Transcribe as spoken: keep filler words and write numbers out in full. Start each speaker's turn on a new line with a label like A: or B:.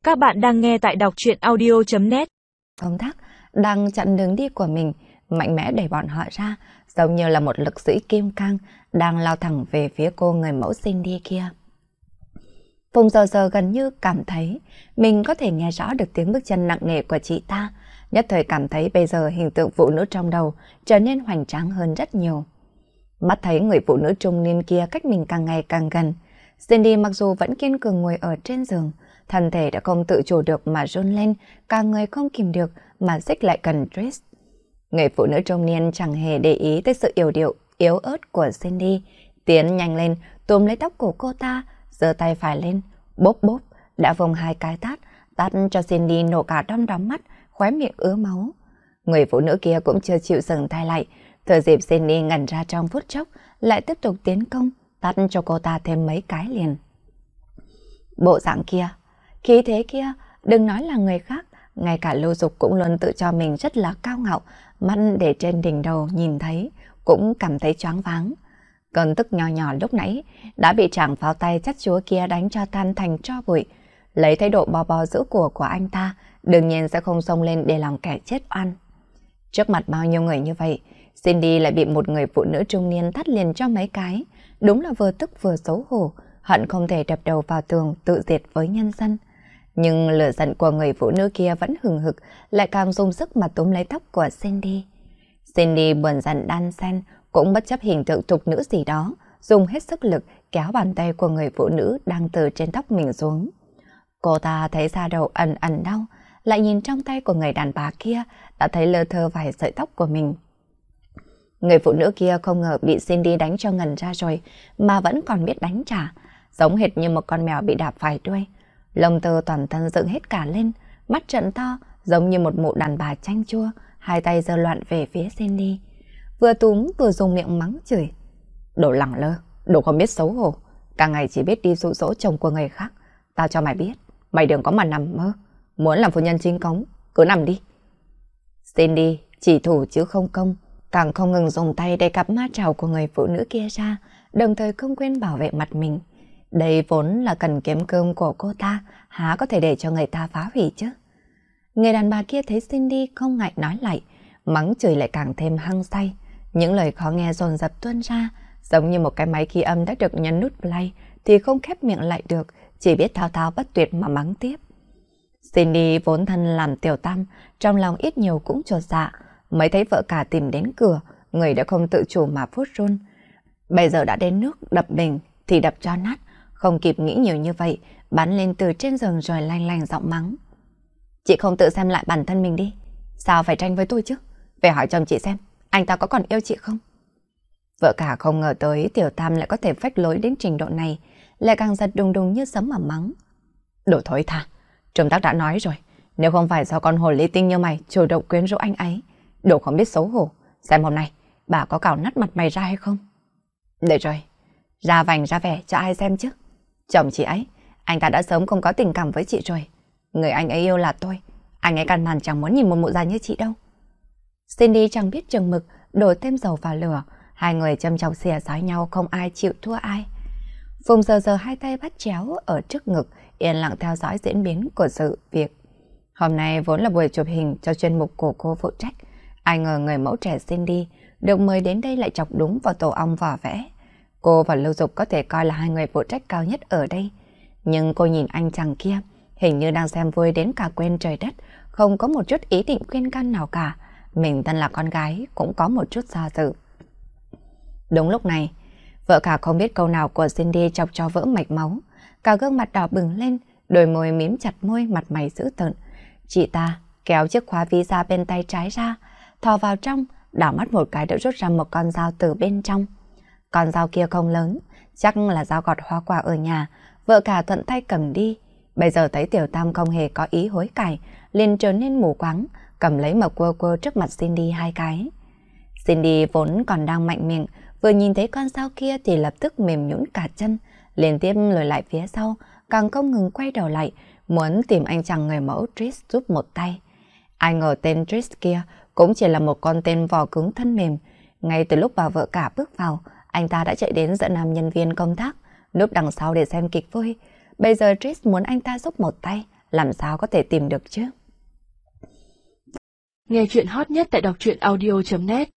A: Các bạn đang nghe tại đọc truyện audio chấm net.
B: Công tác đang chặn đường đi của mình, mạnh mẽ đẩy bọn họ ra, giống như là một lực sĩ kim cang đang lao thẳng về phía cô người mẫu Cindy kia. Phùng giờ giờ gần như cảm thấy mình có thể nghe rõ được tiếng bước chân nặng nề của chị ta, nhất thời cảm thấy bây giờ hình tượng phụ nữ trong đầu trở nên hoành tráng hơn rất nhiều. Mắt thấy người phụ nữ trung niên kia cách mình càng ngày càng gần, Cindy mặc dù vẫn kiên cường ngồi ở trên giường, thân thể đã không tự chủ được mà run lên, cả người không kìm được mà xích lại gần Trish. Người phụ nữ trung niên chẳng hề để ý tới sự yếu điệu, yếu ớt của Cindy, tiến nhanh lên, túm lấy tóc của cô ta, giơ tay phải lên, bốp bốp, đã vùng hai cái tát, tát cho Cindy nổ cả đom đóm mắt, khóe miệng ứa máu. Người phụ nữ kia cũng chưa chịu dừng tay lại, thừa dịp Cindy ngẩn ra trong phút chốc, lại tiếp tục tiến công, tát cho cô ta thêm mấy cái liền. Bộ dạng kia, khí thế kia, đừng nói là người khác, ngay cả Lưu Dục cũng luôn tự cho mình rất là cao ngạo, mắt để trên đỉnh đầu nhìn thấy, cũng cảm thấy choáng váng. Cơn tức nhỏ nhỏ lúc nãy đã bị chàng pháo tay chắt chúa kia đánh cho tan thành tro bụi. Lấy thái độ bò bò giữ của của anh ta, đương nhiên sẽ không xông lên để làm kẻ chết oan. Trước mặt bao nhiêu người như vậy, Cindy lại bị một người phụ nữ trung niên tát liền cho mấy cái, đúng là vừa tức vừa xấu hổ, hận không thể đập đầu vào tường tự diệt với nhân dân. Nhưng lửa giận của người phụ nữ kia vẫn hừng hực, lại càng dùng sức mà túm lấy tóc của Cindy. Cindy buồn giận đan xen, cũng bất chấp hình tượng thục nữ gì đó, dùng hết sức lực kéo bàn tay của người phụ nữ đang từ trên tóc mình xuống. Cô ta thấy da đầu ẩn ẩn đau, lại nhìn trong tay của người đàn bà kia, đã thấy lơ thơ vài sợi tóc của mình. Người phụ nữ kia không ngờ bị Cindy đánh cho ngần ra rồi, mà vẫn còn biết đánh trả, giống hệt như một con mèo bị đạp phải đuôi. Lông tơ toàn thân dựng hết cả lên, mắt trợn to, giống như một mụ đàn bà chanh chua, hai tay giơ loạn về phía Cindy. Vừa túm vừa dùng miệng mắng chửi. Đồ lẳng lơ, đồ không biết xấu hổ, cả ngày chỉ biết đi dụ dỗ chồng của người khác. Tao cho mày biết, mày đừng có mà nằm mơ, muốn làm phu nhân chính cống, cứ nằm đi. Cindy chỉ thủ chứ không công, càng không ngừng dùng tay để cặp ma trào của người phụ nữ kia ra, đồng thời không quên bảo vệ mặt mình. Đây vốn là cần kiếm cơm của cô ta, há có thể để cho người ta phá hủy chứ. Người đàn bà kia thấy Cindy không ngại nói lại, mắng chửi lại càng thêm hăng say. Những lời khó nghe dồn dập tuôn ra, giống như một cái máy ghi âm đã được nhấn nút play thì không khép miệng lại được, chỉ biết thao thao bất tuyệt mà mắng tiếp. Cindy vốn thân làm tiểu tam, trong lòng ít nhiều cũng chột dạ, mới thấy vợ cả tìm đến cửa, người đã không tự chủ mà phút run. Bây giờ đã đến nước đập mình thì đập cho nát, không kịp nghĩ nhiều như vậy, bắn lên từ trên giường rồi lanh lành giọng mắng. Chị không tự xem lại bản thân mình đi, sao phải tranh với tôi chứ? Về hỏi chồng chị xem, anh ta có còn yêu chị không? Vợ cả không ngờ tới tiểu tam lại có thể phách lối đến trình độ này, lại càng giật đùng đùng như sấm mà mắng. Đồ thối tha, Trương Tác đã nói rồi, nếu không phải do con hồ ly tinh như mày chủ động quyến rũ anh ấy, đồ không biết xấu hổ, xem hôm nay bà có cào nát mặt mày ra hay không? Để rồi, ra vành ra vẻ cho ai xem chứ. Chồng chị ấy, anh ta đã sớm không có tình cảm với chị rồi. Người anh ấy yêu là tôi, anh ấy căn bản chẳng muốn nhìn một mụ già như chị đâu. Cindy chẳng biết chừng mực, đổ thêm dầu vào lửa, hai người châm chọc xìa xói nhau, không ai chịu thua ai. Phùng giờ giờ hai tay bắt chéo ở trước ngực, yên lặng theo dõi diễn biến của sự việc. Hôm nay vốn là buổi chụp hình cho chuyên mục của cô phụ trách, ai ngờ người mẫu trẻ Cindy được mời đến đây lại chọc đúng vào tổ ong vỏ vẽ. Cô và Lưu Dục có thể coi là hai người phụ trách cao nhất ở đây, nhưng cô nhìn anh chàng kia, hình như đang xem vui đến cả quên trời đất, không có một chút ý định khuyên can nào cả. Mình thân là con gái cũng có một chút do dự. Đúng lúc này, vợ cả không biết câu nào của Cindy chọc cho vỡ mạch máu, cả gương mặt đỏ bừng lên, đôi môi mím chặt môi, mặt mày dữ tợn. Chị ta kéo chiếc khóa ví da bên tay trái ra, thò vào trong, đảo mắt một cái đã rút ra một con dao từ bên trong. Con dao kia không lớn, chắc là dao gọt hoa quả ở nhà, vợ cả thuận tay cầm đi. Bây giờ thấy tiểu tam không hề có ý hối cải, liền trở nên mù quáng, cầm lấy mà quơ quơ trước mặt Cindy hai cái. Cindy vốn còn đang mạnh miệng, vừa nhìn thấy con dao kia thì lập tức mềm nhũn cả chân, liên tiếp lùi lại phía sau, càng không ngừng quay đầu lại, muốn tìm anh chàng người mẫu Trish giúp một tay. Ai ngờ tên Trish kia cũng chỉ là một con tên vỏ cứng thân mềm. Ngay từ lúc bà vợ cả bước vào, anh ta đã chạy đến dẫn nam nhân viên công tác, núp đằng sau để xem kịch vui. Bây giờ Trish muốn anh ta giúp một tay, làm sao có thể tìm được chứ?
A: Nghe chuyện hot nhất tại đọc truyện audio chấm net.